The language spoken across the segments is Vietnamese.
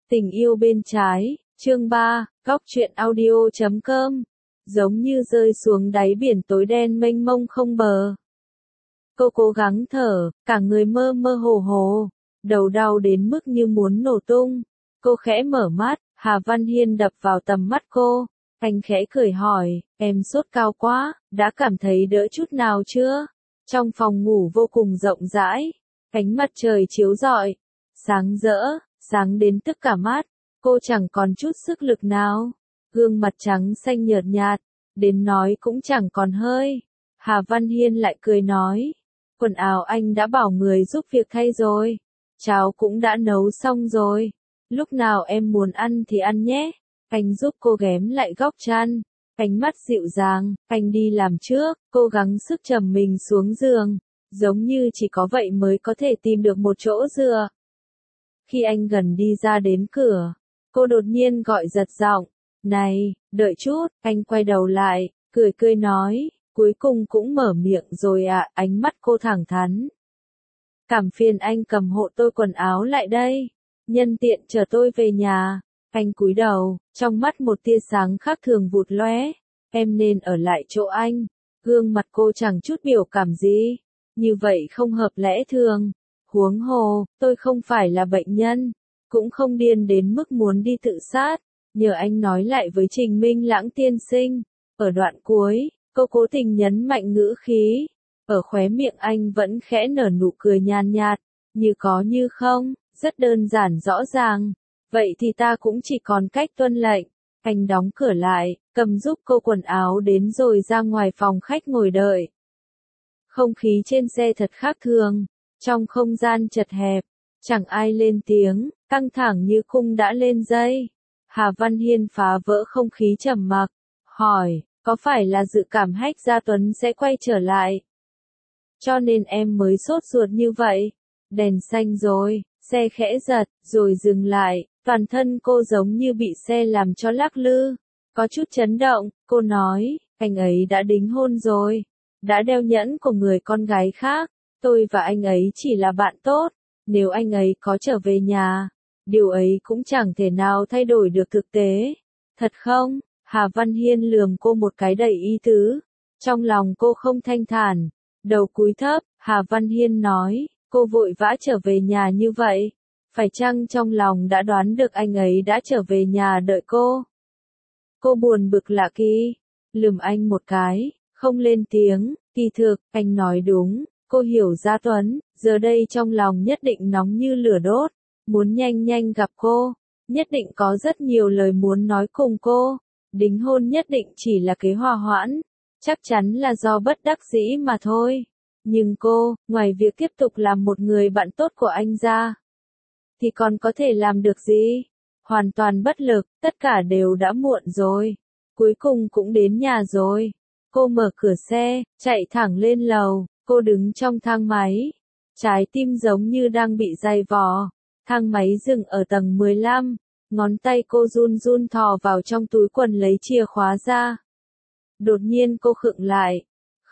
Tình yêu bên trái, chương 3, góc truyện audio.com. Giống như rơi xuống đáy biển tối đen mênh mông không bờ. Cô cố gắng thở, cả người mơ mơ hồ hồ, đầu đau đến mức như muốn nổ tung. Cô khẽ mở mắt, Hà Văn Hiên đập vào tầm mắt cô. Anh khẽ cười hỏi, em sốt cao quá, đã cảm thấy đỡ chút nào chưa? Trong phòng ngủ vô cùng rộng rãi, ánh mặt trời chiếu rọi, sáng rỡ, sáng đến tức cả mắt. Cô chẳng còn chút sức lực nào, gương mặt trắng xanh nhợt nhạt, đến nói cũng chẳng còn hơi. Hà Văn Hiên lại cười nói, quần áo anh đã bảo người giúp việc thay rồi, cháo cũng đã nấu xong rồi, lúc nào em muốn ăn thì ăn nhé. Anh giúp cô ghém lại góc chăn, ánh mắt dịu dàng, anh đi làm trước, cố gắng sức trầm mình xuống giường, giống như chỉ có vậy mới có thể tìm được một chỗ dựa. Khi anh gần đi ra đến cửa, cô đột nhiên gọi giật giọng, này, đợi chút. Anh quay đầu lại, cười cười nói, cuối cùng cũng mở miệng rồi ạ. Ánh mắt cô thẳng thắn. Cảm phiền anh cầm hộ tôi quần áo lại đây, nhân tiện chờ tôi về nhà. Anh cúi đầu, trong mắt một tia sáng khác thường vụt lóe. Em nên ở lại chỗ anh. Gương mặt cô chẳng chút biểu cảm gì, như vậy không hợp lẽ thường. Huống hồ, tôi không phải là bệnh nhân, cũng không điên đến mức muốn đi tự sát. Nhờ anh nói lại với Trình Minh Lãng tiên sinh. Ở đoạn cuối, cô cố tình nhấn mạnh ngữ khí. Ở khóe miệng anh vẫn khẽ nở nụ cười nhàn nhạt, như có như không, rất đơn giản rõ ràng. Vậy thì ta cũng chỉ còn cách tuân lệnh. Anh đóng cửa lại, cầm giúp cô quần áo đến rồi ra ngoài phòng khách ngồi đợi. Không khí trên xe thật khác thường. Trong không gian chật hẹp, chẳng ai lên tiếng, căng thẳng như khung đã lên dây. Hà Văn Hiên phá vỡ không khí trầm mặc, hỏi, có phải là dự cảm Hách Gia Tuấn sẽ quay trở lại? Cho nên em mới sốt ruột như vậy. Đèn xanh rồi, xe khẽ giật, rồi dừng lại, toàn thân cô giống như bị xe làm cho lắc lư. Có chút chấn động, cô nói, anh ấy đã đính hôn rồi, đã đeo nhẫn của người con gái khác. Tôi và anh ấy chỉ là bạn tốt, nếu anh ấy có trở về nhà, điều ấy cũng chẳng thể nào thay đổi được thực tế. Thật không? Hà Văn Hiên lườm cô một cái đầy ý tứ. Trong lòng cô không thanh thản, đầu cúi thấp, Hà Văn Hiên nói, cô vội vã trở về nhà như vậy, phải chăng trong lòng đã đoán được anh ấy đã trở về nhà đợi cô? Cô buồn bực lạ kỳ, lườm anh một cái, không lên tiếng. Kỳ thực, anh nói đúng. Cô hiểu Gia Tuấn, giờ đây trong lòng nhất định nóng như lửa đốt, muốn nhanh nhanh gặp cô, nhất định có rất nhiều lời muốn nói cùng cô. Đính hôn nhất định chỉ là kế hòa hoãn, chắc chắn là do bất đắc dĩ mà thôi. Nhưng cô, ngoài việc tiếp tục làm một người bạn tốt của anh ra, thì còn có thể làm được gì? Hoàn toàn bất lực, tất cả đều đã muộn rồi. Cuối cùng cũng đến nhà rồi. Cô mở cửa xe, chạy thẳng lên lầu. Cô đứng trong thang máy, trái tim giống như đang bị day vò. Thang máy dừng ở tầng 15, ngón tay cô run run thò vào trong túi quần lấy chìa khóa ra. Đột nhiên cô khựng lại.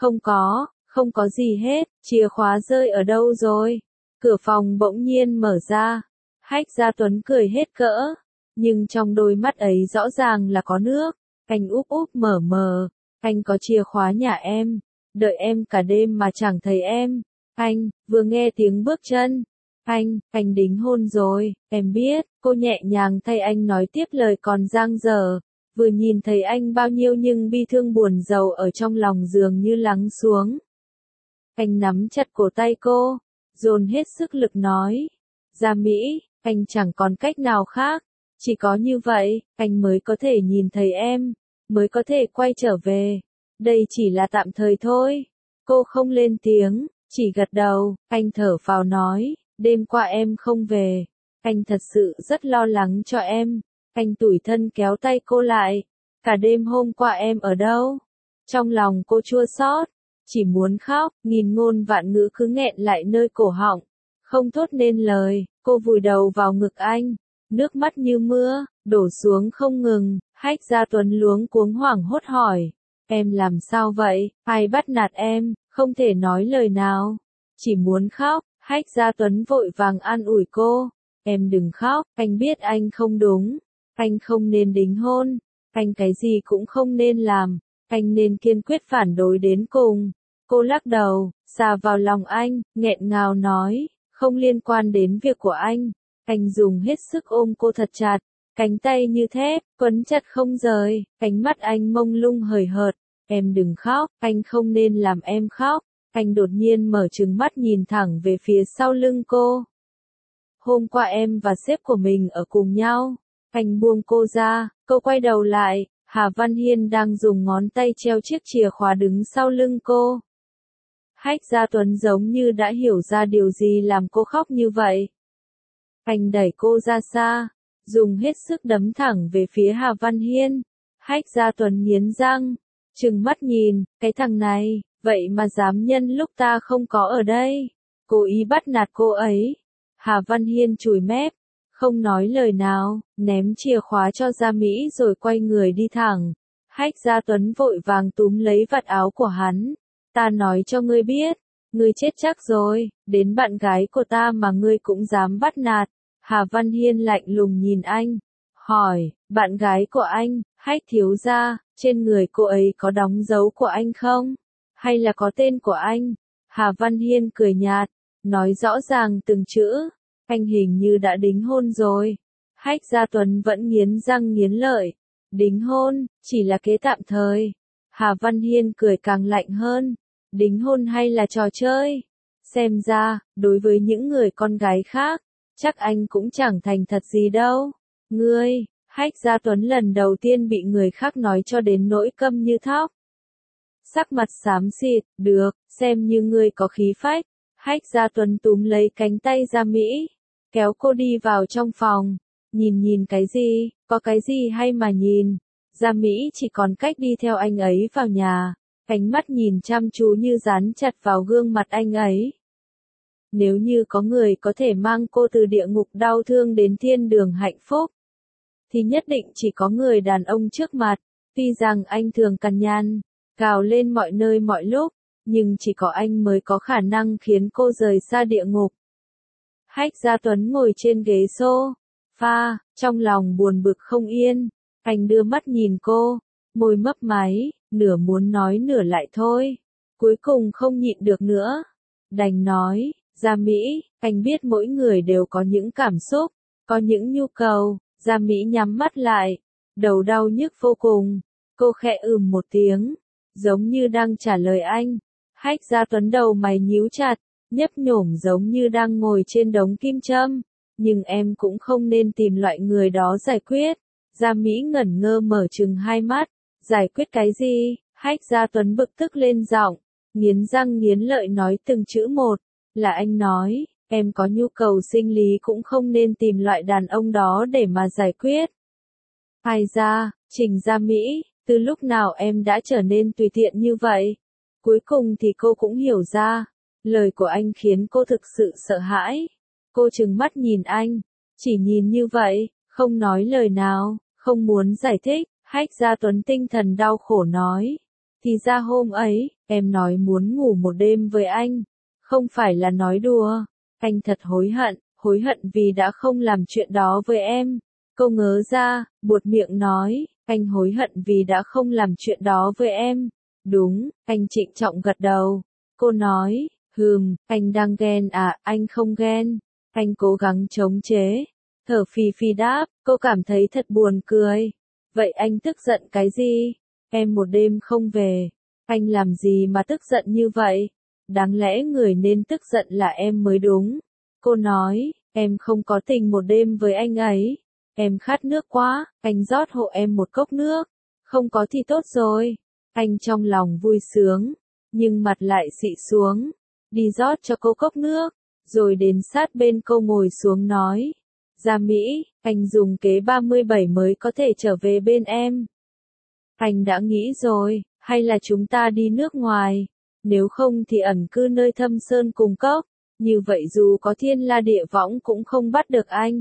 Không có gì hết, chìa khóa rơi ở đâu rồi? Cửa phòng bỗng nhiên mở ra. Hách Gia Tuấn cười hết cỡ, nhưng trong đôi mắt ấy rõ ràng là có nước. Anh úp úp mở mờ, anh có chìa khóa nhà em. Đợi em cả đêm mà chẳng thấy em. Anh, vừa nghe tiếng bước chân. Anh đính hôn rồi, em biết. Cô nhẹ nhàng thay anh nói tiếp lời còn dang dở. Vừa nhìn thấy anh bao nhiêu nhưng bi thương buồn rầu ở trong lòng dường như lắng xuống. Anh nắm chặt cổ tay cô, dồn hết sức lực nói. Ra Mỹ, anh chẳng còn cách nào khác. Chỉ có như vậy, anh mới có thể nhìn thấy em, mới có thể quay trở về. Đây chỉ là tạm thời thôi. Cô không lên tiếng, chỉ gật đầu. Anh thở phào nói, đêm qua em không về. Anh thật sự rất lo lắng cho em. Anh tủi thân kéo tay cô lại. Cả đêm hôm qua em ở đâu? Trong lòng cô chua xót, chỉ muốn khóc, nghìn ngôn vạn ngữ cứ nghẹn lại nơi cổ họng. Không thốt nên lời, cô vùi đầu vào ngực anh. Nước mắt như mưa, đổ xuống không ngừng. Hách Gia Tuấn luống cuống hoảng hốt hỏi. Em làm sao vậy? Ai bắt nạt em? Không thể nói lời nào. Chỉ muốn khóc. Hách Gia Tuấn vội vàng an ủi cô. em đừng khóc, anh biết anh không đúng, anh không nên đính hôn, anh cái gì cũng không nên làm, anh nên kiên quyết phản đối đến cùng. Cô lắc đầu, xà vào lòng anh, nghẹn ngào nói, không liên quan đến việc của anh. Anh dùng hết sức ôm cô thật chặt, cánh tay như thép, quấn chặt không rời, cánh mắt anh mông lung hời hợt. Em đừng khóc, anh không nên làm em khóc. Anh đột nhiên mở trừng mắt nhìn thẳng về phía sau lưng cô. Hôm qua em và sếp của mình ở cùng nhau. Anh buông cô ra, cô quay đầu lại, Hà Văn Hiên đang dùng ngón tay treo chiếc chìa khóa đứng sau lưng cô. Hách Gia Tuấn giống như đã hiểu ra điều gì làm cô khóc như vậy. Anh đẩy cô ra xa, dùng hết sức đấm thẳng về phía Hà Văn Hiên. Hách Gia Tuấn nghiến răng, trừng mắt nhìn, cái thằng này, vậy mà dám nhân lúc ta không có ở đây, cố ý bắt nạt cô ấy. Hà Văn Hiên chùi mép, không nói lời nào, ném chìa khóa cho Gia Mỹ rồi quay người đi thẳng. Hách Gia Tuấn vội vàng túm lấy vạt áo của hắn. Ta nói cho ngươi biết, ngươi chết chắc rồi, đến bạn gái của ta mà ngươi cũng dám bắt nạt. Hà Văn Hiên lạnh lùng nhìn anh, hỏi, bạn gái của anh, Hách thiếu gia, trên người cô ấy có đóng dấu của anh không? Hay là có tên của anh? Hà Văn Hiên cười nhạt, nói rõ ràng từng chữ, anh hình như đã đính hôn rồi. Hách Gia Tuấn vẫn nghiến răng nghiến lợi, đính hôn, chỉ là kế tạm thời. Hà Văn Hiên cười càng lạnh hơn, đính hôn hay là trò chơi? Xem ra, đối với những người con gái khác, chắc anh cũng chẳng thành thật gì đâu. Ngươi, Hách Gia Tuấn lần đầu tiên bị người khác nói cho đến nỗi câm như thóc. Sắc mặt xám xịt, được, xem như ngươi có khí phách. Hách Gia Tuấn túm lấy cánh tay Gia Mỹ, kéo cô đi vào trong phòng. Nhìn cái gì, có cái gì hay mà nhìn. Gia Mỹ chỉ còn cách đi theo anh ấy vào nhà, ánh mắt nhìn chăm chú như dán chặt vào gương mặt anh ấy. Nếu như có người có thể mang cô từ địa ngục đau thương đến thiên đường hạnh phúc, thì nhất định chỉ có người đàn ông trước mặt. Tuy rằng anh thường cằn nhằn, gào lên mọi nơi mọi lúc, nhưng chỉ có anh mới có khả năng khiến cô rời xa địa ngục. Hách Gia Tuấn ngồi trên ghế sofa, trong lòng buồn bực không yên. Anh đưa mắt nhìn cô, môi mấp máy, nửa muốn nói nửa lại thôi. Cuối cùng không nhịn được nữa, đành nói, Gia Mỹ, anh biết mỗi người đều có những cảm xúc, có những nhu cầu. Gia Mỹ nhắm mắt lại, đầu đau nhức vô cùng. Cô khẽ một tiếng, giống như đang trả lời anh. Hách Gia Tuấn đầu mày nhíu chặt, nhấp nhổm giống như đang ngồi trên đống kim châm. Nhưng em cũng không nên tìm loại người đó giải quyết. Gia Mỹ ngẩn ngơ mở trừng hai mắt. Giải quyết cái gì? Hách Gia Tuấn bực tức lên giọng, nghiến răng nghiến lợi nói từng chữ một. Là anh nói, em có nhu cầu sinh lý cũng không nên tìm loại đàn ông đó để mà giải quyết. Ai ra, Trình Gia Mỹ, từ lúc nào em đã trở nên tùy tiện như vậy? Cuối cùng thì cô cũng hiểu ra. Lời của anh khiến cô thực sự sợ hãi. Cô trừng mắt nhìn anh, chỉ nhìn như vậy, không nói lời nào, không muốn giải thích. Hách Gia Tuấn tinh thần đau khổ nói. Thì ra hôm ấy, em nói muốn ngủ một đêm với anh. Không phải là nói đùa. Anh thật hối hận vì đã không làm chuyện đó với em. Cô ngớ ra, buột miệng nói, anh hối hận vì đã không làm chuyện đó với em. Đúng, anh trịnh trọng gật đầu. Cô nói, anh đang ghen à, anh không ghen. Anh cố gắng chống chế. Thở phì phì đáp, cô cảm thấy thật buồn cười. Vậy anh tức giận cái gì? Em một đêm không về. Anh làm gì mà tức giận như vậy? Đáng lẽ người nên tức giận là em mới đúng. Cô nói, em không có tình một đêm với anh ấy. Em khát nước quá, anh rót hộ em một cốc nước. Không có thì tốt rồi. Anh trong lòng vui sướng, nhưng mặt lại xị xuống. Đi rót cho cô cốc nước, rồi đến sát bên cô ngồi xuống nói. Gia Mỹ, anh dùng kế 37 mới có thể trở về bên em. Anh đã nghĩ rồi, hay là chúng ta đi nước ngoài. Nếu không thì ẩn cư nơi thâm sơn cùng cốc. Như vậy dù có thiên la địa võng cũng không bắt được anh.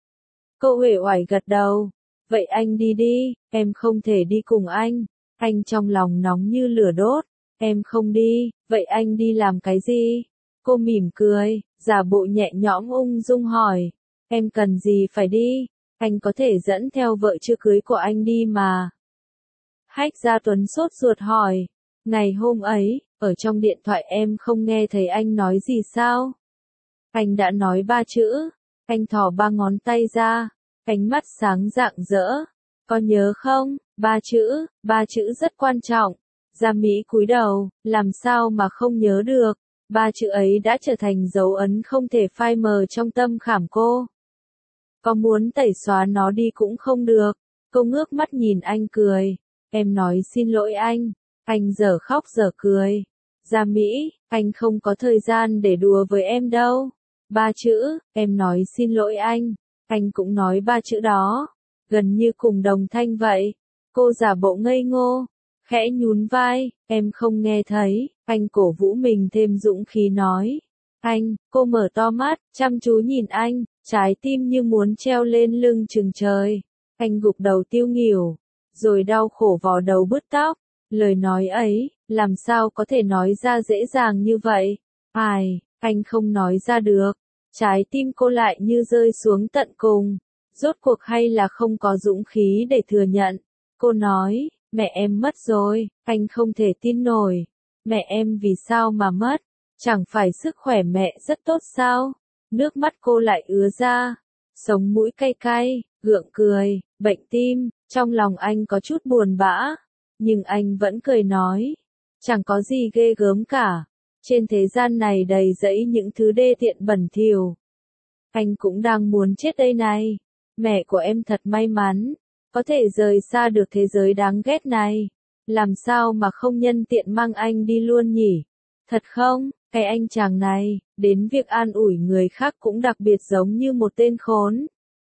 Cô uể oải gật đầu. Vậy anh đi đi, em không thể đi cùng anh. Anh trong lòng nóng như lửa đốt. Em không đi, vậy anh đi làm cái gì? Cô mỉm cười, giả bộ nhẹ nhõm ung dung hỏi. Em cần gì phải đi, anh có thể dẫn theo vợ chưa cưới của anh đi mà. Hách Gia Tuấn sốt ruột hỏi, ngày hôm ấy, ở trong điện thoại em không nghe thấy anh nói gì sao? Anh đã nói 3 chữ, anh thò 3 ngón tay ra, ánh mắt sáng rạng rỡ. Có nhớ không? 3 chữ rất quan trọng. Gia Mỹ cúi đầu, làm sao mà không nhớ được. 3 chữ ấy đã trở thành dấu ấn không thể phai mờ trong tâm khảm cô. Có muốn tẩy xóa nó đi cũng không được. Cô ngước mắt nhìn anh cười. Em nói xin lỗi anh. Anh dở khóc dở cười. Gia Mỹ, anh không có thời gian để đùa với em đâu. 3 chữ, em nói xin lỗi anh. Anh cũng nói 3 chữ đó. Gần như cùng đồng thanh vậy. Cô giả bộ ngây ngô. Khẽ nhún vai, em không nghe thấy. Anh cổ vũ mình thêm dũng khí nói. Anh, cô mở to mắt, chăm chú nhìn anh, trái tim như muốn treo lên lưng chừng trời. Anh gục đầu tiêu nghỉu, rồi đau khổ vò đầu bứt tóc. Lời nói ấy, làm sao có thể nói ra dễ dàng như vậy? Ai, anh không nói ra được. Trái tim cô lại như rơi xuống tận cùng. Rốt cuộc hay là không có dũng khí để thừa nhận. Cô nói, mẹ em mất rồi, anh không thể tin nổi. Mẹ em vì sao mà mất? Chẳng phải sức khỏe mẹ rất tốt sao? Nước mắt cô lại ứa ra. Sống mũi cay cay, gượng cười, bệnh tim. Trong lòng anh có chút buồn bã. Nhưng anh vẫn cười nói. Chẳng có gì ghê gớm cả. Trên thế gian này đầy rẫy những thứ đê tiện bẩn thỉu. Anh cũng đang muốn chết đây này. Mẹ của em thật may mắn. Có thể rời xa được thế giới đáng ghét này. Làm sao mà không nhân tiện mang anh đi luôn nhỉ? Thật không? Cái anh chàng này, đến việc an ủi người khác cũng đặc biệt giống như một tên khốn.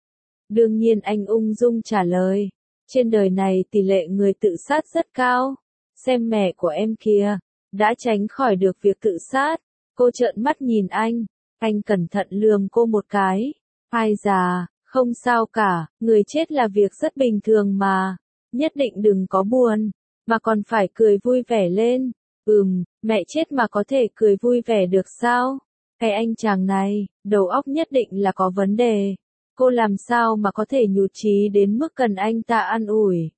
Đương nhiên anh ung dung trả lời. Trên đời này tỷ lệ người tự sát rất cao. Xem mẹ của em kìa, đã tránh khỏi được việc tự sát. Cô trợn mắt nhìn anh cẩn thận lườm cô một cái. Ai già, không sao cả, người chết là việc rất bình thường mà. Nhất định đừng có buồn, mà còn phải cười vui vẻ lên. Mẹ chết mà có thể cười vui vẻ được sao? Cái anh chàng này, đầu óc nhất định là có vấn đề. Cô làm sao mà có thể nhụt chí đến mức cần anh ta an ủi.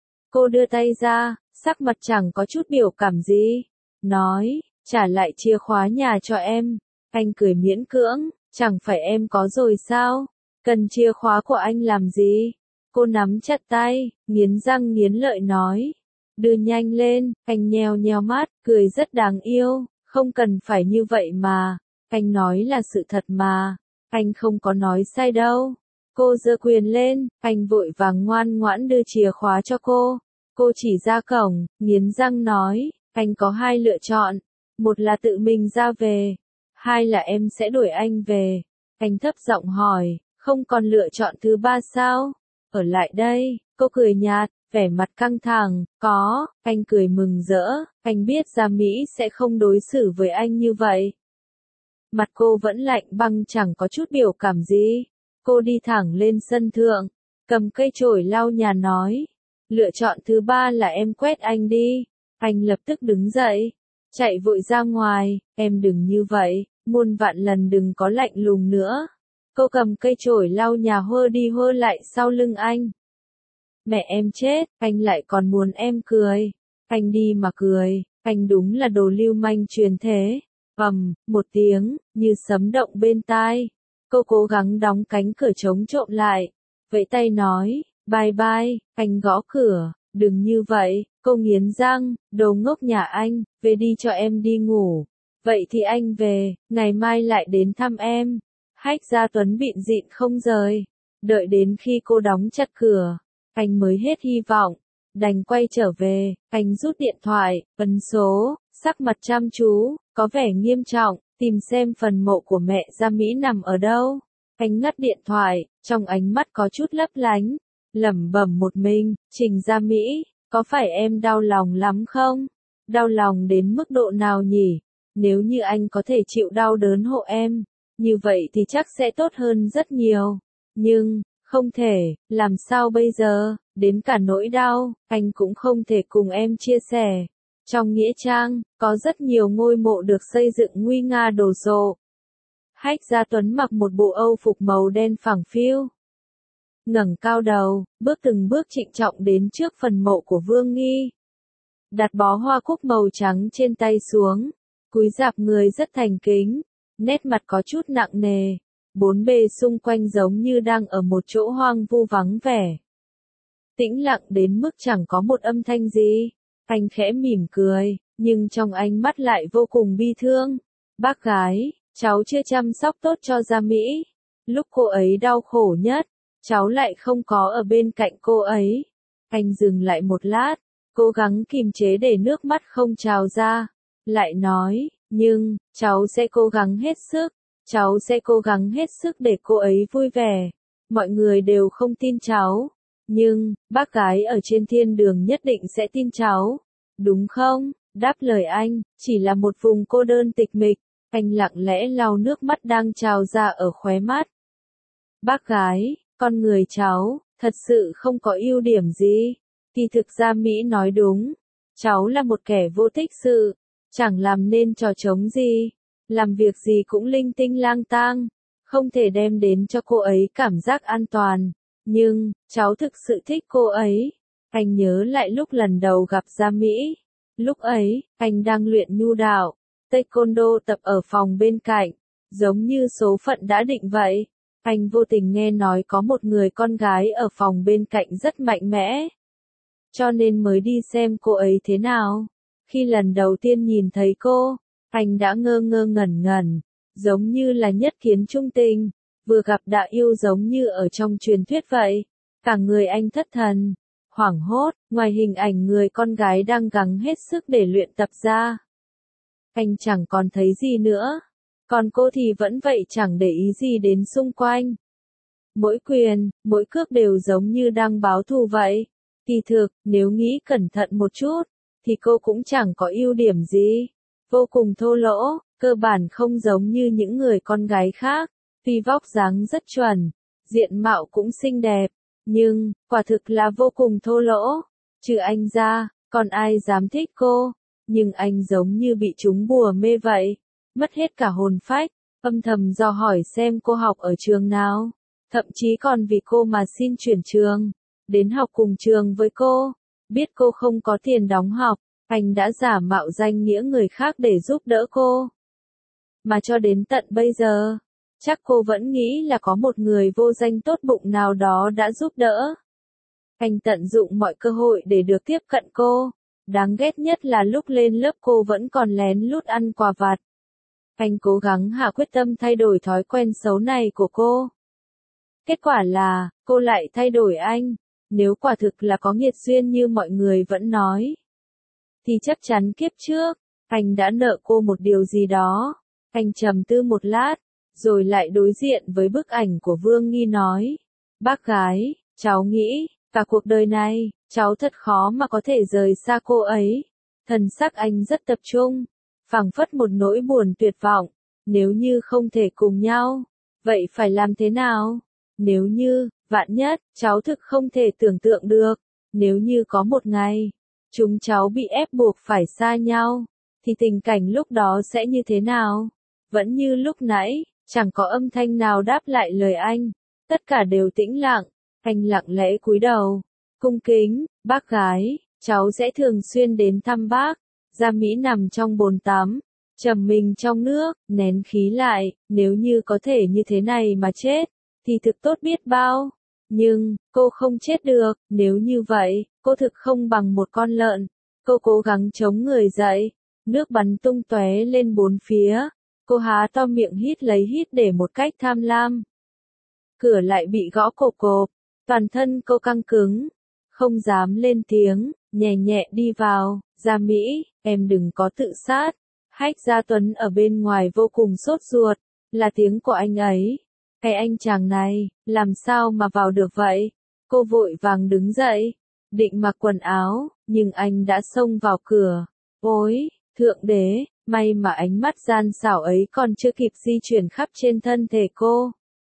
Cô đưa tay ra, sắc mặt chẳng có chút biểu cảm gì. Nói, trả lại chìa khóa nhà cho em. Anh cười miễn cưỡng, chẳng phải em có rồi sao? Cần chìa khóa của anh làm gì? Cô nắm chặt tay, nghiến răng nghiến lợi nói. Đưa nhanh lên, anh nheo nheo mắt, cười rất đáng yêu, không cần phải như vậy mà. Anh nói là sự thật mà, anh không có nói sai đâu. Cô giơ quyền lên, anh vội vàng ngoan ngoãn đưa chìa khóa cho cô. Cô chỉ ra cổng, nghiến răng nói, anh có 2 lựa chọn. Một là tự mình ra về, 2 là em sẽ đuổi anh về. Anh thấp giọng hỏi, không còn lựa chọn thứ 3 sao? Ở lại đây, cô cười nhạt, vẻ mặt căng thẳng, có, anh cười mừng rỡ, anh biết Gia Mỹ sẽ không đối xử với anh như vậy. Mặt cô vẫn lạnh băng chẳng có chút biểu cảm gì. Cô đi thẳng lên sân thượng, cầm cây chổi lau nhà nói. Lựa chọn thứ 3 là em quét anh đi. Anh lập tức đứng dậy, chạy vội ra ngoài, em đừng như vậy, muôn vạn lần đừng có lạnh lùng nữa. Cô cầm cây chổi lau nhà hơ đi hơ lại sau lưng anh. Mẹ em chết, anh lại còn muốn em cười. Anh đi mà cười, anh đúng là đồ lưu manh truyền thế. Một tiếng, như sấm động bên tai. Cô cố gắng đóng cánh cửa chống trộm lại. Vẫy tay nói, bye bye, anh gõ cửa, đừng như vậy. Cô nghiến răng, đồ ngốc nhà anh, về đi cho em đi ngủ. Vậy thì anh về, ngày mai lại đến thăm em. Hách Gia Tuấn bịn dịn không rời. Đợi đến khi cô đóng chặt cửa, anh mới hết hy vọng. Đành quay trở về, anh rút điện thoại, ấn số, sắc mặt chăm chú, có vẻ nghiêm trọng, tìm xem phần mộ của mẹ Gia Mỹ nằm ở đâu. Anh ngắt điện thoại, trong ánh mắt có chút lấp lánh, lẩm bẩm một mình, Trình Gia Mỹ, có phải em đau lòng lắm không? Đau lòng đến mức độ nào nhỉ? Nếu như anh có thể chịu đau đớn hộ em, như vậy thì chắc sẽ tốt hơn rất nhiều. Nhưng, không thể, làm sao bây giờ, đến cả nỗi đau, anh cũng không thể cùng em chia sẻ. Trong nghĩa trang, có rất nhiều ngôi mộ được xây dựng nguy nga đồ sộ. Hách Gia Tuấn mặc một bộ âu phục màu đen phẳng phiu. Ngẩng cao đầu, bước từng bước trịnh trọng đến trước phần mộ của Vương Nghi. Đặt bó hoa cúc màu trắng trên tay xuống, cúi rạp người rất thành kính, nét mặt có chút nặng nề, bốn bề xung quanh giống như đang ở một chỗ hoang vu vắng vẻ. Tĩnh lặng đến mức chẳng có một âm thanh gì. Anh khẽ mỉm cười, nhưng trong ánh mắt lại vô cùng bi thương. Bác gái, cháu chưa chăm sóc tốt cho Gia Mỹ. Lúc cô ấy đau khổ nhất, cháu lại không có ở bên cạnh cô ấy. Anh dừng lại một lát, cố gắng kìm chế để nước mắt không trào ra. Lại nói, nhưng, cháu sẽ cố gắng hết sức. Cháu sẽ cố gắng hết sức để cô ấy vui vẻ. Mọi người đều không tin cháu. Nhưng, bác gái ở trên thiên đường nhất định sẽ tin cháu. Đúng không? Đáp lời anh, chỉ là một vùng cô đơn tịch mịch. Anh lặng lẽ lau nước mắt đang trào ra ở khóe mắt. Bác gái, con người cháu, thật sự không có ưu điểm gì. Kỳ thực Gia Mỹ nói đúng. Cháu là một kẻ vô tích sự. Chẳng làm nên trò trống gì. Làm việc gì cũng linh tinh lang tang. Không thể đem đến cho cô ấy cảm giác an toàn. Nhưng, cháu thực sự thích cô ấy. Anh nhớ lại lúc lần đầu gặp Gia Mỹ. Lúc ấy, anh đang luyện nhu đạo. Taekwondo tập ở phòng bên cạnh. Giống như số phận đã định vậy. Anh vô tình nghe nói có một người con gái ở phòng bên cạnh rất mạnh mẽ. Cho nên mới đi xem cô ấy thế nào. Khi lần đầu tiên nhìn thấy cô, anh đã ngơ ngơ ngẩn ngẩn. Giống như là nhất kiến trung tình. Vừa gặp đã yêu giống như ở trong truyền thuyết vậy. Cả người anh thất thần, hoảng hốt, ngoài hình ảnh người con gái đang gắng hết sức để luyện tập ra. Anh chẳng còn thấy gì nữa. Còn cô thì vẫn vậy chẳng để ý gì đến xung quanh. Mỗi quyền, mỗi cước đều giống như đang báo thù vậy. Kỳ thực, nếu nghĩ cẩn thận một chút, thì cô cũng chẳng có ưu điểm gì. Vô cùng thô lỗ, cơ bản không giống như những người con gái khác. Tuy vóc dáng rất chuẩn, diện mạo cũng xinh đẹp, nhưng, quả thực là vô cùng thô lỗ. Trừ anh ra, còn ai dám thích cô. Nhưng anh giống như bị trúng bùa mê vậy. Mất hết cả hồn phách, âm thầm dò hỏi xem cô học ở trường nào. Thậm chí còn vì cô mà xin chuyển trường, đến học cùng trường với cô. Biết cô không có tiền đóng học, anh đã giả mạo danh nghĩa người khác để giúp đỡ cô. Mà cho đến tận bây giờ, chắc cô vẫn nghĩ là có một người vô danh tốt bụng nào đó đã giúp đỡ. Anh tận dụng mọi cơ hội để được tiếp cận cô. Đáng ghét nhất là lúc lên lớp cô vẫn còn lén lút ăn quà vặt. Anh cố gắng hạ quyết tâm thay đổi thói quen xấu này của cô. Kết quả là, cô lại thay đổi anh. Nếu quả thực là có nghiệt duyên như mọi người vẫn nói, thì chắc chắn kiếp trước, anh đã nợ cô một điều gì đó. Anh trầm tư một lát, rồi lại đối diện với bức ảnh của Vương Nghi nói. Bác gái, cháu nghĩ, cả cuộc đời này, cháu thật khó mà có thể rời xa cô ấy. Thần sắc anh rất tập trung, phảng phất một nỗi buồn tuyệt vọng. Nếu như không thể cùng nhau, vậy phải làm thế nào? Nếu như, vạn nhất, cháu thực không thể tưởng tượng được. Nếu như có một ngày, chúng cháu bị ép buộc phải xa nhau, thì tình cảnh lúc đó sẽ như thế nào? Vẫn như lúc nãy, chẳng có âm thanh nào đáp lại lời anh. Tất cả đều tĩnh lặng. Anh lặng lẽ cúi đầu. Cung kính, bác gái, cháu sẽ thường xuyên đến thăm bác. Gia Mỹ nằm trong bồn tắm, trầm mình trong nước, nén khí lại. Nếu như có thể như thế này mà chết, thì thực tốt biết bao. Nhưng, cô không chết được. Nếu như vậy, cô thực không bằng một con lợn. Cô cố gắng chống người dậy. Nước bắn tung tóe lên bốn phía. Cô há to miệng hít lấy hít để một cách tham lam. Cửa lại bị gõ cộp cộp. Toàn thân cô căng cứng. Không dám lên tiếng, nhẹ nhẹ đi vào. Gia Mỹ, em đừng có tự sát. Hách Gia Tuấn ở bên ngoài vô cùng sốt ruột. Là tiếng của anh ấy. Cái anh chàng này, làm sao mà vào được vậy? Cô vội vàng đứng dậy, định mặc quần áo, nhưng anh đã xông vào cửa. Ôi, thượng đế, may mà ánh mắt gian xảo ấy còn chưa kịp di chuyển khắp trên thân thể cô.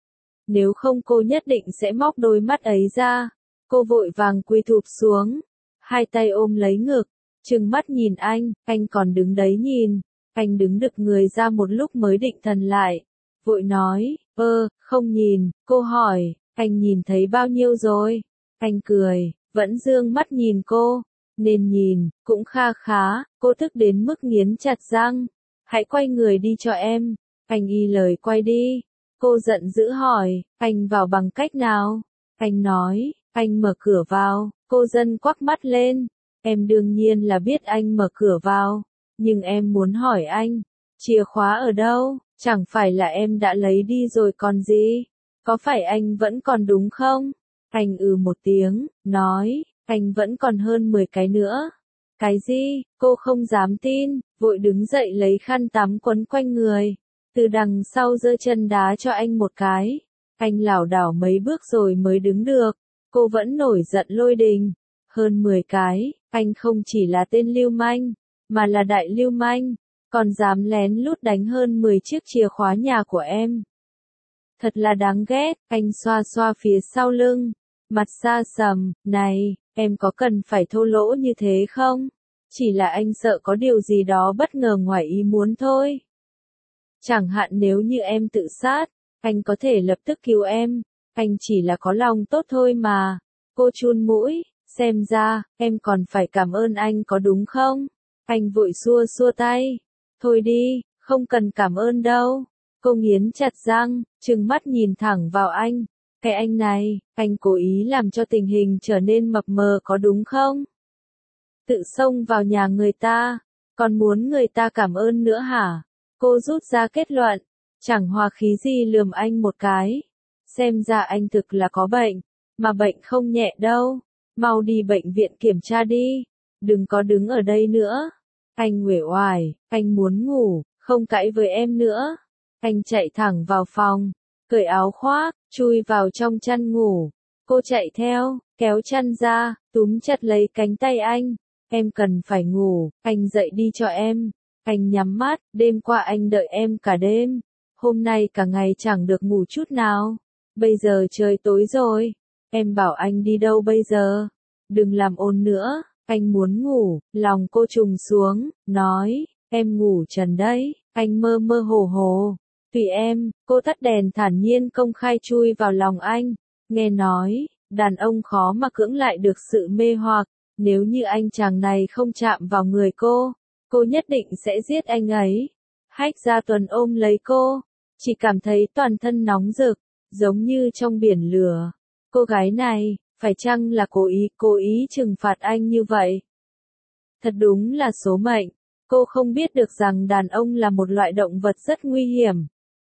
Nếu không cô nhất định sẽ móc đôi mắt ấy ra. Cô vội vàng quỳ thụp xuống, hai tay ôm lấy ngực, trừng mắt nhìn anh còn đứng đấy nhìn. Anh đứng đực người ra một lúc mới định thần lại. vội nói, không nhìn, cô hỏi, anh nhìn thấy bao nhiêu rồi? Anh cười, vẫn dương mắt nhìn cô, nên nhìn, cũng kha khá, cô tức đến mức nghiến chặt răng, hãy quay người đi cho em, anh y lời quay đi, cô giận dữ hỏi, anh vào bằng cách nào? Anh nói, anh mở cửa vào, cô giận quắc mắt lên, em đương nhiên là biết anh mở cửa vào, nhưng em muốn hỏi anh, chìa khóa ở đâu, chẳng phải là em đã lấy đi rồi còn gì, có phải anh vẫn còn đúng không? Anh một tiếng, nói, anh vẫn còn hơn 10 cái nữa. Cái gì? Cô không dám tin, vội đứng dậy lấy khăn tắm quấn quanh người. Từ đằng sau giơ chân đá cho anh một cái. Anh lảo đảo mấy bước rồi mới đứng được. Cô vẫn nổi giận lôi đình. Hơn 10 cái, anh không chỉ là tên lưu manh, mà là đại lưu manh, còn dám lén lút đánh hơn 10 chiếc chìa khóa nhà của em. Thật là đáng ghét, anh xoa xoa phía sau lưng, mặt xa sầm, này, em có cần phải thô lỗ như thế không? Chỉ là anh sợ có điều gì đó bất ngờ ngoài ý muốn thôi. Chẳng hạn nếu như em tự sát, anh có thể lập tức cứu em, anh chỉ là có lòng tốt thôi mà. Cô chun mũi, xem ra, em còn phải cảm ơn anh có đúng không? Anh vội xua xua tay, thôi đi, không cần cảm ơn đâu. Cô nghiến chặt răng, trừng mắt nhìn thẳng vào anh. Cái anh này, anh cố ý làm cho tình hình trở nên mập mờ có đúng không? Tự xông vào nhà người ta, còn muốn người ta cảm ơn nữa hả? Cô rút ra kết luận, chẳng hòa khí gì lườm anh một cái. Xem ra anh thực là có bệnh, mà bệnh không nhẹ đâu. Mau đi bệnh viện kiểm tra đi, đừng có đứng ở đây nữa. Anh uể oải, anh muốn ngủ, không cãi với em nữa. Anh chạy thẳng vào phòng, cởi áo khoác, chui vào trong chăn ngủ. Cô chạy theo, kéo chăn ra, túm chặt lấy cánh tay anh. Em cần phải ngủ, anh dậy đi cho em. Anh nhắm mắt, đêm qua anh đợi em cả đêm. Hôm nay cả ngày chẳng được ngủ chút nào. Bây giờ trời tối rồi. Em bảo anh đi đâu bây giờ? Đừng làm ồn nữa, anh muốn ngủ. Lòng cô trùng xuống, nói, em ngủ trần đấy. Anh mơ mơ hồ hồ. Tùy em, cô tắt đèn thản nhiên công khai chui vào lòng anh. Nghe nói, đàn ông khó mà cưỡng lại được sự mê hoặc. Nếu như anh chàng này không chạm vào người cô nhất định sẽ giết anh ấy. Hách Gia Tuấn ôm lấy cô, chỉ cảm thấy toàn thân nóng rực, giống như trong biển lửa. Cô gái này, phải chăng là cố ý trừng phạt anh như vậy? Thật đúng là số mệnh. Cô không biết được rằng đàn ông là một loại động vật rất nguy hiểm.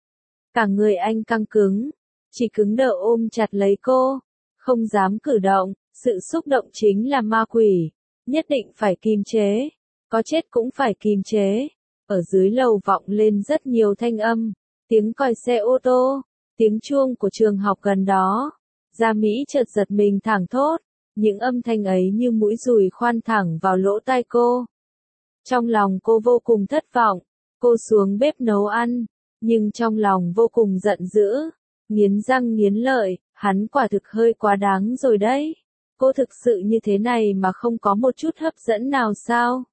Cả người anh căng cứng, chỉ cứng đờ ôm chặt lấy cô, không dám cử động, sự xúc động chính là ma quỷ, nhất định phải kiềm chế, có chết cũng phải kiềm chế. Ở dưới lầu vọng lên rất nhiều thanh âm, tiếng còi xe ô tô, tiếng chuông của trường học gần đó. Gia Mỹ chợt giật mình thảng thốt, những âm thanh ấy như mũi dùi khoan thẳng vào lỗ tai cô. Trong lòng cô vô cùng thất vọng, cô xuống bếp nấu ăn, nhưng trong lòng vô cùng giận dữ, nghiến răng nghiến lợi, hắn quả thực hơi quá đáng rồi đấy. Cô thực sự như thế này mà không có một chút hấp dẫn nào sao?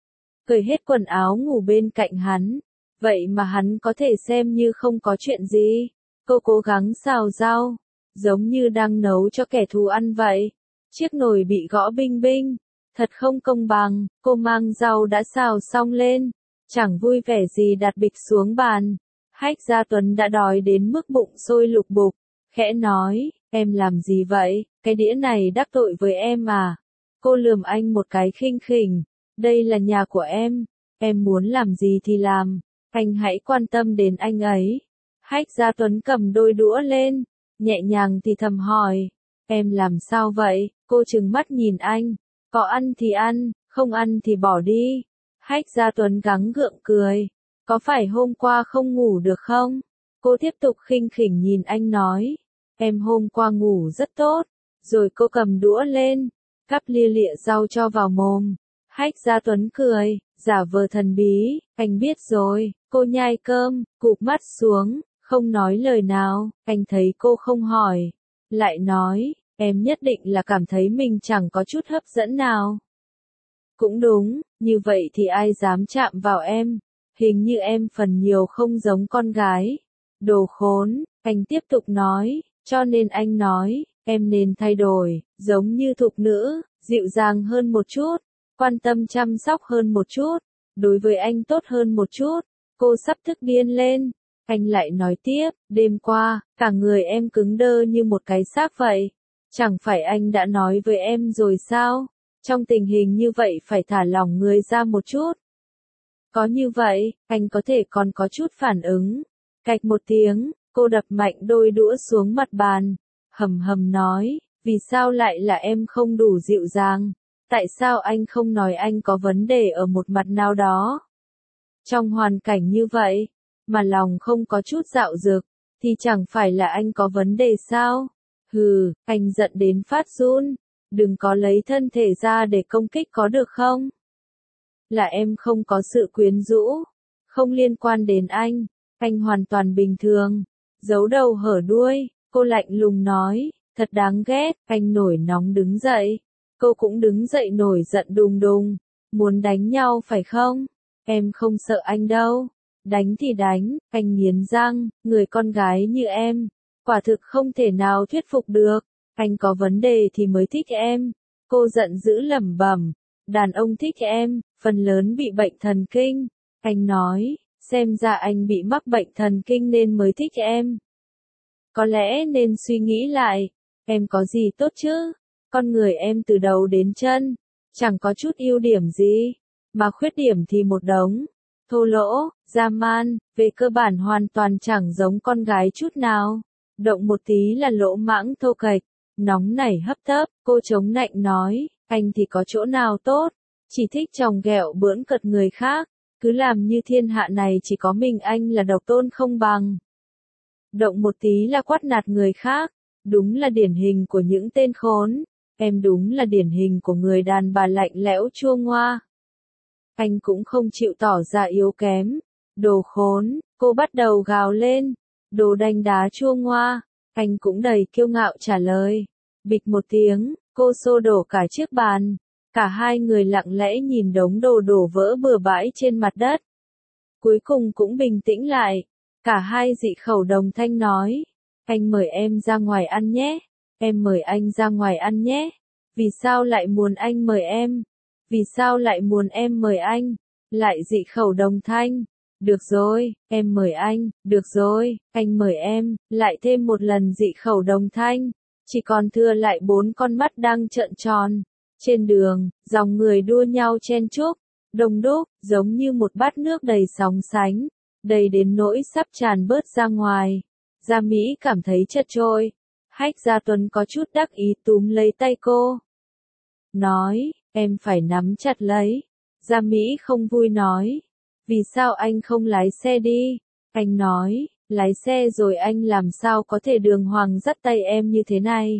Cởi hết quần áo ngủ bên cạnh hắn, vậy mà hắn có thể xem như không có chuyện gì. Cô cố gắng xào rau, giống như đang nấu cho kẻ thù ăn vậy. Chiếc nồi bị gõ binh binh, thật không công bằng. Cô mang rau đã xào xong lên, chẳng vui vẻ gì đặt bịch xuống bàn. Hách Gia Tuấn đã đói đến mức bụng sôi lục bục, khẽ nói, em làm gì vậy, cái đĩa này đắc tội với em à? Cô lườm anh một cái khinh khỉnh, đây là nhà của em muốn làm gì thì làm, anh hãy quan tâm đến anh ấy. Hách Gia Tuấn cầm đôi đũa lên, nhẹ nhàng thì thầm hỏi, em làm sao vậy? Cô trừng mắt nhìn anh, có ăn thì ăn, không ăn thì bỏ đi. Hách Gia Tuấn gắng gượng cười, có phải hôm qua không ngủ được không? Cô tiếp tục khinh khỉnh nhìn anh nói, em hôm qua ngủ rất tốt. Rồi cô cầm đũa lên, cắp lia lịa rau cho vào mồm. Hách Gia Tuấn cười, giả vờ thần bí, anh biết rồi. Cô nhai cơm, cụp mắt xuống, không nói lời nào. Anh thấy cô không hỏi, lại nói, em nhất định là cảm thấy mình chẳng có chút hấp dẫn nào. Cũng đúng, như vậy thì ai dám chạm vào em, hình như em phần nhiều không giống con gái. Đồ khốn, anh tiếp tục nói, cho nên anh nói, em nên thay đổi, giống như thục nữ, dịu dàng hơn một chút, quan tâm chăm sóc hơn một chút, đối với anh tốt hơn một chút. Cô sắp tức điên lên. Anh lại nói tiếp, đêm qua, cả người em cứng đơ như một cái xác vậy. Chẳng phải anh đã nói với em rồi sao? Trong tình hình như vậy phải thả lỏng người ra một chút. Có như vậy, anh có thể còn có chút phản ứng. Cạch một tiếng, cô đập mạnh đôi đũa xuống mặt bàn. Hầm hầm nói, vì sao lại là em không đủ dịu dàng? Tại sao anh không nói anh có vấn đề ở một mặt nào đó? Trong hoàn cảnh như vậy, mà lòng không có chút dạo dực, thì chẳng phải là anh có vấn đề sao? Hừ, anh giận đến phát run. Đừng có lấy thân thể ra để công kích có được không? Là em không có sự quyến rũ, không liên quan đến anh hoàn toàn bình thường. Giấu đầu hở đuôi, cô lạnh lùng nói, thật đáng ghét. Anh nổi nóng đứng dậy, cô cũng đứng dậy nổi giận đùng đùng. Muốn đánh nhau phải không? Em không sợ anh đâu. Đánh thì đánh, anh nghiến răng, người con gái như em, quả thực không thể nào thuyết phục được. Anh có vấn đề thì mới thích em. Cô giận dữ lẩm bẩm, đàn ông thích em, phần lớn bị bệnh thần kinh. Anh nói, xem ra anh bị mắc bệnh thần kinh nên mới thích em. Có lẽ nên suy nghĩ lại, em có gì tốt chứ? Con người em từ đầu đến chân, chẳng có chút ưu điểm gì, mà khuyết điểm thì một đống. Thô lỗ, dã man, về cơ bản hoàn toàn chẳng giống con gái chút nào. Động một tí là lỗ mãng thô kệch, nóng nảy hấp tấp. Cô chống nạnh nói, anh thì có chỗ nào tốt, chỉ thích chòng ghẹo bỡn cợt người khác, cứ làm như thiên hạ này chỉ có mình anh là độc tôn không bằng. Động một tí là quát nạt người khác, đúng là điển hình của những tên khốn. Em đúng là điển hình của người đàn bà lạnh lẽo chua ngoa. Anh cũng không chịu tỏ ra yếu kém. Đồ khốn, cô bắt đầu gào lên. Đồ đanh đá chua ngoa. Anh cũng đầy kiêu ngạo trả lời. Bịch một tiếng, cô xô đổ cả chiếc bàn. Cả hai người lặng lẽ nhìn đống đồ đổ vỡ bừa bãi trên mặt đất. Cuối cùng cũng bình tĩnh lại. Cả hai dị khẩu đồng thanh nói. Anh mời em ra ngoài ăn nhé. Em mời anh ra ngoài ăn nhé. Vì sao lại muốn anh mời em? Vì sao lại muốn em mời anh? Lại dị khẩu đồng thanh. Được rồi, em mời anh. Được rồi, anh mời em. Lại thêm một lần dị khẩu đồng thanh. Chỉ còn thừa lại 4 con mắt đang trợn tròn. Trên đường, dòng người đua nhau chen chúc, đông đúc, giống như một bát nước đầy sóng sánh, đầy đến nỗi sắp tràn bớt ra ngoài. Gia Mỹ cảm thấy chật trội. Hách Gia Tuấn có chút đắc ý túm lấy tay cô. Nói, em phải nắm chặt lấy. Gia Mỹ không vui nói. Vì sao anh không lái xe đi? Anh nói, lái xe rồi anh làm sao có thể đường hoàng dắt tay em như thế này.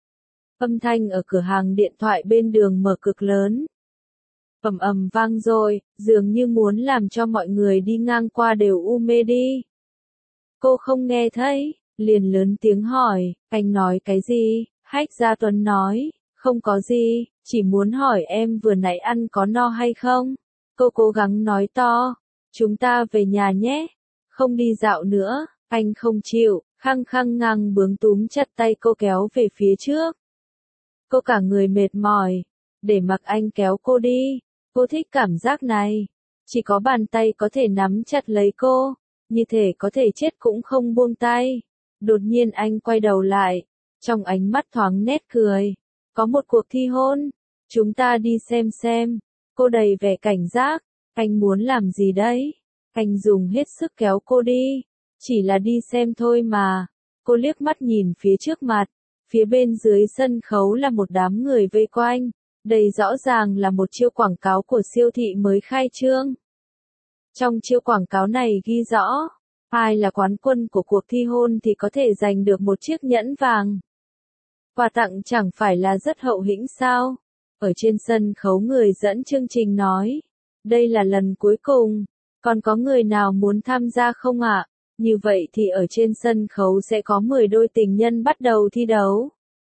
Âm thanh ở cửa hàng điện thoại bên đường mở cực lớn. Ầm ầm vang rồi, dường như muốn làm cho mọi người đi ngang qua đều u mê đi. Cô không nghe thấy, liền lớn tiếng hỏi, anh nói cái gì? Hách Gia Tuấn nói, không có gì, chỉ muốn hỏi em vừa nãy ăn có no hay không? Cô cố gắng nói to, chúng ta về nhà nhé, không đi dạo nữa. Anh không chịu, khăng khăng ngang bướng túm chặt tay cô kéo về phía trước. Cô cả người mệt mỏi, để mặc anh kéo cô đi. Cô thích cảm giác này, chỉ có bàn tay có thể nắm chặt lấy cô, như thể có thể chết cũng không buông tay. Đột nhiên anh quay đầu lại, trong ánh mắt thoáng nét cười. Có một cuộc thi hôn, chúng ta đi xem. Cô đầy vẻ cảnh giác, anh muốn làm gì đấy? Anh dùng hết sức kéo cô đi, chỉ là đi xem thôi mà. Cô liếc mắt nhìn phía trước mặt, phía bên dưới sân khấu là một đám người vây quanh. Đây rõ ràng là một chiêu quảng cáo của siêu thị mới khai trương. Trong chiêu quảng cáo này ghi rõ, ai là quán quân của cuộc thi hôn thì có thể giành được một chiếc nhẫn vàng. Quà tặng chẳng phải là rất hậu hĩnh sao? Ở trên sân khấu người dẫn chương trình nói, đây là lần cuối cùng, còn có người nào muốn tham gia không ạ? Như vậy thì ở trên sân khấu sẽ có 10 đôi tình nhân bắt đầu thi đấu.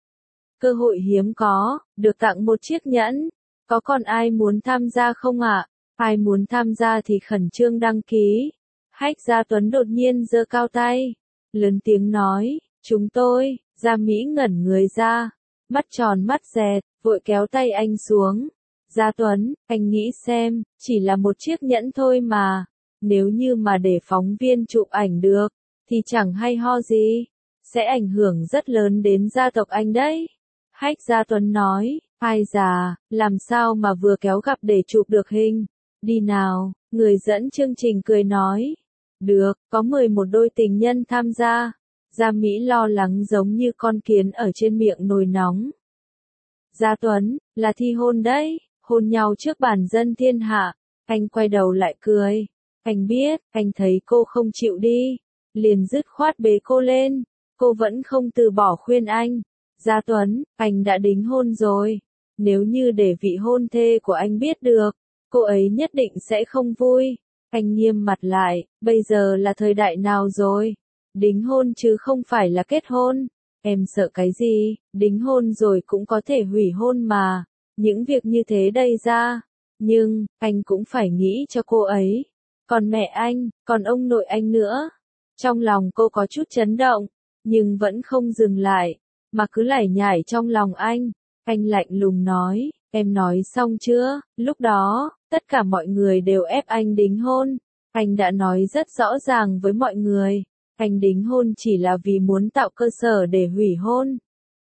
Cơ hội hiếm có, được tặng một chiếc nhẫn. Có còn ai muốn tham gia không ạ? Ai muốn tham gia thì khẩn trương đăng ký. Hách Gia Tuấn đột nhiên giơ cao tay, lớn tiếng nói, chúng tôi. Gia Mỹ ngẩn người ra, mắt tròn mắt dẹt, vội kéo tay anh xuống. Gia Tuấn, anh nghĩ xem, chỉ là một chiếc nhẫn thôi mà. Nếu như mà để phóng viên chụp ảnh được, thì chẳng hay ho gì. Sẽ ảnh hưởng rất lớn đến gia tộc anh đấy. Hách Gia Tuấn nói, ai già, làm sao mà vừa kéo gặp để chụp được hình. Đi nào, người dẫn chương trình cười nói. Được, có 11 đôi tình nhân tham gia. Gia Mỹ lo lắng giống như con kiến ở trên miệng nồi nóng. Gia Tuấn, là thi hôn đấy, hôn nhau trước bản dân thiên hạ. Anh quay đầu lại cười. Anh biết, anh thấy cô không chịu đi. Liền dứt khoát bế cô lên. Cô vẫn không từ bỏ khuyên anh. Gia Tuấn, anh đã đính hôn rồi. Nếu như để vị hôn thê của anh biết được, cô ấy nhất định sẽ không vui. Anh nghiêm mặt lại, bây giờ là thời đại nào rồi? Đính hôn chứ không phải là kết hôn. Em sợ cái gì, đính hôn rồi cũng có thể hủy hôn mà. Những việc như thế đây ra. Nhưng, anh cũng phải nghĩ cho cô ấy. Còn mẹ anh, còn ông nội anh nữa. Trong lòng cô có chút chấn động, nhưng vẫn không dừng lại, mà cứ lải nhải trong lòng anh. Anh lạnh lùng nói, em nói xong chưa? Lúc đó, tất cả mọi người đều ép anh đính hôn. Anh đã nói rất rõ ràng với mọi người. Anh đính hôn chỉ là vì muốn tạo cơ sở để hủy hôn.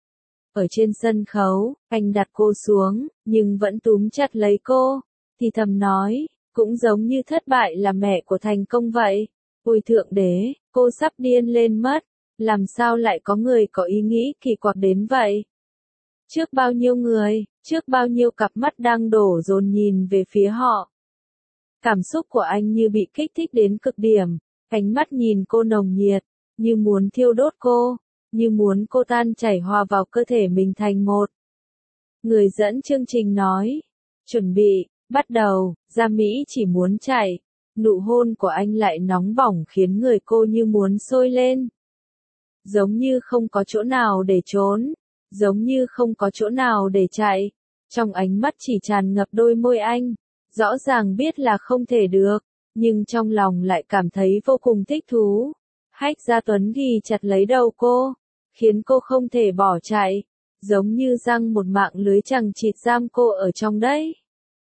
Ở trên sân khấu, anh đặt cô xuống, nhưng vẫn túm chặt lấy cô. Thì thầm nói, cũng giống như thất bại là mẹ của thành công vậy. Ôi thượng đế, cô sắp điên lên mất. Làm sao lại có người có ý nghĩ kỳ quặc đến vậy? Trước bao nhiêu người, trước bao nhiêu cặp mắt đang đổ dồn nhìn về phía họ. Cảm xúc của anh như bị kích thích đến cực điểm. Ánh mắt nhìn cô nồng nhiệt, như muốn thiêu đốt cô, như muốn cô tan chảy hòa vào cơ thể mình thành một. Người dẫn chương trình nói, chuẩn bị, bắt đầu. Gia Mỹ chỉ muốn chạy. Nụ hôn của anh lại nóng bỏng khiến người cô như muốn sôi lên. Giống như không có chỗ nào để trốn, giống như không có chỗ nào để chạy. Trong ánh mắt chỉ tràn ngập đôi môi anh, rõ ràng biết là không thể được, nhưng trong lòng lại cảm thấy vô cùng thích thú. Hách Gia Tuấn ghi chặt lấy đầu cô, khiến cô không thể bỏ chạy, giống như giăng một mạng lưới chằng chịt giam cô ở trong đấy.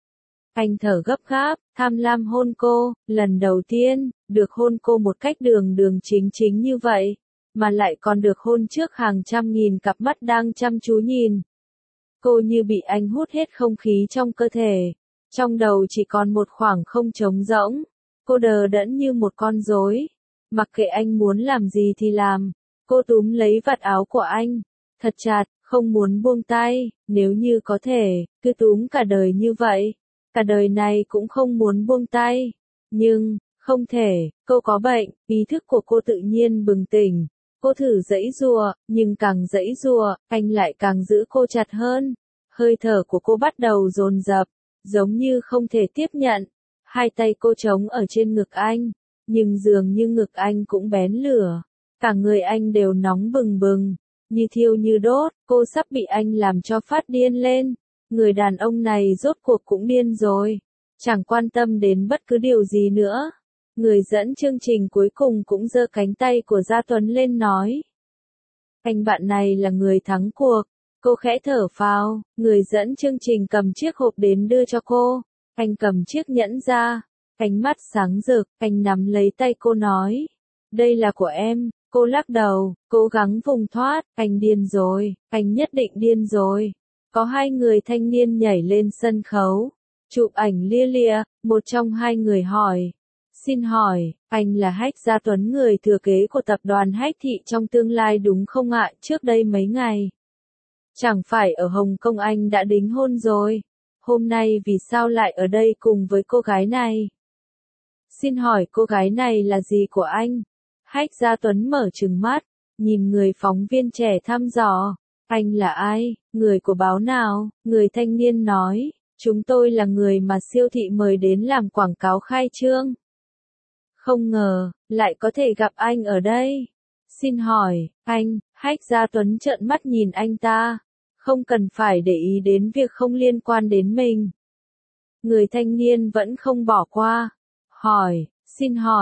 Anh thở gấp gáp, tham lam hôn cô, lần đầu tiên, được hôn cô một cách đường đường chính chính như vậy, mà lại còn được hôn trước hàng trăm nghìn cặp mắt đang chăm chú nhìn. Cô như bị anh hút hết không khí trong cơ thể, trong đầu chỉ còn một khoảng không trống rỗng. Cô đờ đẫn như một con rối, mặc kệ anh muốn làm gì thì làm. Cô túm lấy vạt áo của anh, thật chặt, không muốn buông tay, nếu như có thể, cứ túm cả đời như vậy. Cả đời này cũng không muốn buông tay. Nhưng, không thể, cô có bệnh, ý thức của cô tự nhiên bừng tỉnh. Cô thử giãy giụa, nhưng càng giãy giụa, anh lại càng giữ cô chặt hơn. Hơi thở của cô bắt đầu dồn dập, giống như không thể tiếp nhận. Hai tay cô trống ở trên ngực anh, nhưng dường như ngực anh cũng bén lửa. Cả người anh đều nóng bừng bừng, như thiêu như đốt, cô sắp bị anh làm cho phát điên lên. Người đàn ông này rốt cuộc cũng điên rồi, chẳng quan tâm đến bất cứ điều gì nữa. Người dẫn chương trình cuối cùng cũng giơ cánh tay của Gia Tuấn lên nói. Anh bạn này là người thắng cuộc. Cô khẽ thở phào, người dẫn chương trình cầm chiếc hộp đến đưa cho cô. Anh cầm chiếc nhẫn ra, ánh mắt sáng rực, anh nắm lấy tay cô nói. Đây là của em. Cô lắc đầu, cố gắng vùng thoát. Anh điên rồi, anh nhất định điên rồi. Có hai người thanh niên nhảy lên sân khấu, chụp ảnh lia lịa. Một trong hai người hỏi. Xin hỏi, anh là Hách Gia Tuấn, người thừa kế của tập đoàn Hách Thị trong tương lai đúng không ạ? Trước đây mấy ngày, chẳng phải ở Hồng Kông anh đã đính hôn rồi. Hôm nay vì sao lại ở đây cùng với cô gái này? Xin hỏi cô gái này là gì của anh? Hách Gia Tuấn mở trừng mắt, nhìn người phóng viên trẻ thăm dò. Anh là ai? Người của báo nào? Người thanh niên nói. Chúng tôi là người mà siêu thị mời đến làm quảng cáo khai trương. Không ngờ, lại có thể gặp anh ở đây. Xin hỏi, anh, Hách Gia Tuấn trợn mắt nhìn anh ta. Không cần phải để ý đến việc không liên quan đến mình. Người thanh niên vẫn không bỏ qua. Hỏi, xin hỏi,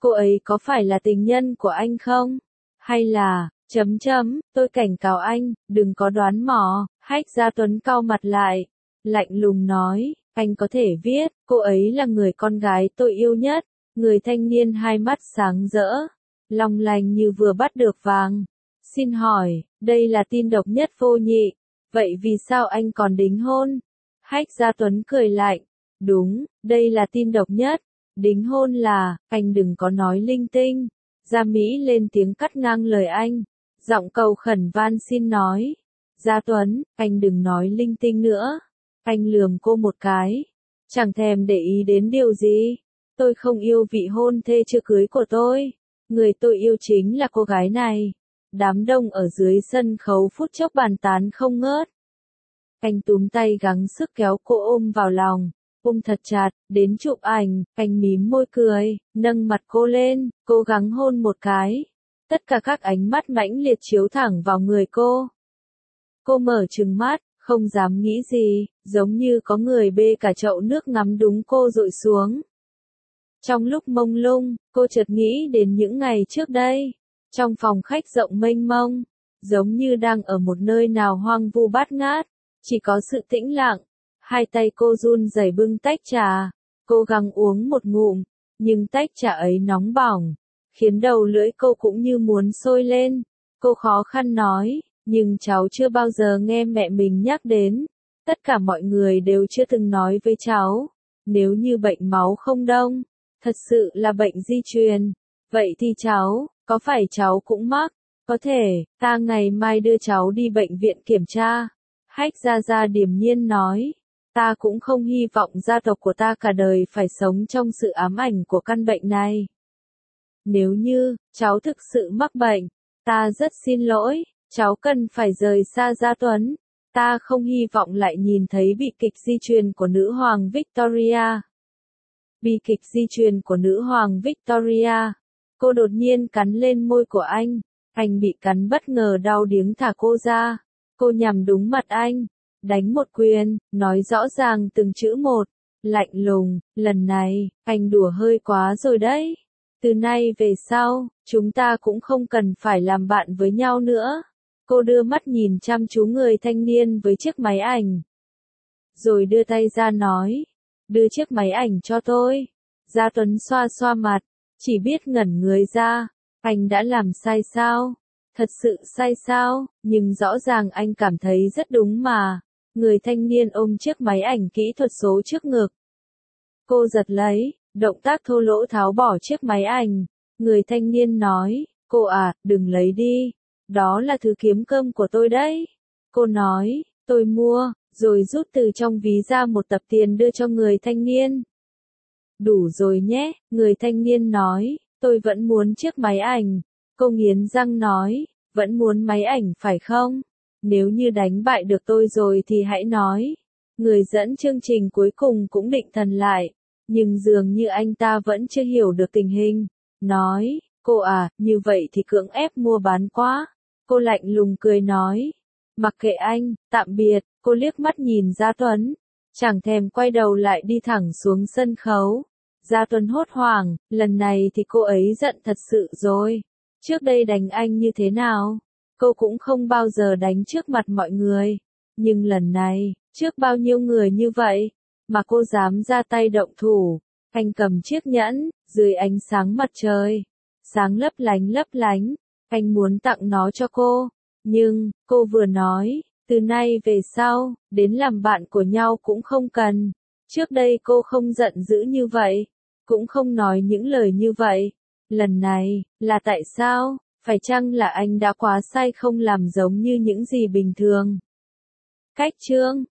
cô ấy có phải là tình nhân của anh không? Hay là, tôi cảnh cáo anh, đừng có đoán mò. Hách Gia Tuấn cau mặt lại, lạnh lùng nói, anh có thể viết, cô ấy là người con gái tôi yêu nhất. Người thanh niên hai mắt sáng rỡ, long lanh như vừa bắt được vàng. Xin hỏi, đây là tin độc nhất vô nhị, vậy vì sao anh còn đính hôn? Hách Gia Tuấn cười lạnh, đúng, đây là tin độc nhất, đính hôn là, anh đừng có nói linh tinh. Gia Mỹ lên tiếng cắt ngang lời anh, giọng cầu khẩn van xin nói, Gia Tuấn, anh đừng nói linh tinh nữa. Anh lườm cô một cái, chẳng thèm để ý đến điều gì. Tôi không yêu vị hôn thê chưa cưới của tôi, người tôi yêu chính là cô gái này. Đám đông ở dưới sân khấu phút chốc bàn tán không ngớt. Anh túm tay gắng sức kéo cô ôm vào lòng, ôm thật chặt, đến chụp ảnh. Anh mím môi cười, nâng mặt cô lên, cố gắng hôn một cái. Tất cả các ánh mắt mãnh liệt chiếu thẳng vào người cô. Cô mở trừng mắt, không dám nghĩ gì, giống như có người bê cả chậu nước ngắm đúng cô dội xuống. Trong lúc mông lung, cô chợt nghĩ đến những ngày trước đây, trong phòng khách rộng mênh mông, giống như đang ở một nơi nào hoang vu bát ngát, chỉ có sự tĩnh lặng. Hai tay cô run rẩy bưng tách trà, cố gắng uống một ngụm, nhưng tách trà ấy nóng bỏng, khiến đầu lưỡi cô cũng như muốn sôi lên. Cô khó khăn nói, nhưng cháu chưa bao giờ nghe mẹ mình nhắc đến, tất cả mọi người đều chưa từng nói với cháu, nếu như bệnh máu không đông, thật sự là bệnh di truyền, vậy thì cháu, có phải cháu cũng mắc? Có thể, ta ngày mai đưa cháu đi bệnh viện kiểm tra. Hách Gia Gia điềm nhiên nói, ta cũng không hy vọng gia tộc của ta cả đời phải sống trong sự ám ảnh của căn bệnh này. Nếu như, cháu thực sự mắc bệnh, ta rất xin lỗi, cháu cần phải rời xa Gia Tuấn. Ta không hy vọng lại nhìn thấy bi kịch di truyền của nữ hoàng Victoria. Bi kịch di truyền của nữ hoàng Victoria. Cô đột nhiên cắn lên môi của anh bị cắn bất ngờ đau điếng thả cô ra. Cô nhằm đúng mặt anh, đánh một quyền, nói rõ ràng từng chữ một, lạnh lùng, lần này, anh đùa hơi quá rồi đấy. Từ nay về sau, chúng ta cũng không cần phải làm bạn với nhau nữa. Cô đưa mắt nhìn chăm chú người thanh niên với chiếc máy ảnh. Rồi đưa tay ra nói, đưa chiếc máy ảnh cho tôi. Gia Tuấn xoa xoa mặt, chỉ biết ngẩn người ra, anh đã làm sai sao? Thật sự sai sao? Nhưng rõ ràng anh cảm thấy rất đúng mà. Người thanh niên ôm chiếc máy ảnh kỹ thuật số trước ngực. Cô giật lấy, động tác thô lỗ tháo bỏ chiếc máy ảnh. Người thanh niên nói, cô à, đừng lấy đi. Đó là thứ kiếm cơm của tôi đấy. Cô nói, tôi mua, rồi rút từ trong ví ra một tập tiền đưa cho người thanh niên. Đủ rồi nhé, người thanh niên nói, tôi vẫn muốn chiếc máy ảnh. Cô nghiến răng nói, vẫn muốn máy ảnh phải không? Nếu như đánh bại được tôi rồi thì hãy nói. Người dẫn chương trình cuối cùng cũng định thần lại, nhưng dường như anh ta vẫn chưa hiểu được tình hình. Nói, cô à, như vậy thì cưỡng ép mua bán quá. Cô lạnh lùng cười nói, mặc kệ anh, tạm biệt. Cô liếc mắt nhìn Gia Tuấn, chẳng thèm quay đầu lại đi thẳng xuống sân khấu. Gia Tuấn hốt hoảng, lần này thì cô ấy giận thật sự rồi. Trước đây đánh anh như thế nào? Cô cũng không bao giờ đánh trước mặt mọi người. Nhưng lần này, trước bao nhiêu người như vậy, mà cô dám ra tay động thủ. Anh cầm chiếc nhẫn, dưới ánh sáng mặt trời, sáng lấp lánh, anh muốn tặng nó cho cô. Nhưng, cô vừa nói, từ nay về sau, đến làm bạn của nhau cũng không cần. Trước đây cô không giận dữ như vậy, cũng không nói những lời như vậy. Lần này, là tại sao? Phải chăng là anh đã quá say không làm giống như những gì bình thường? Cách chương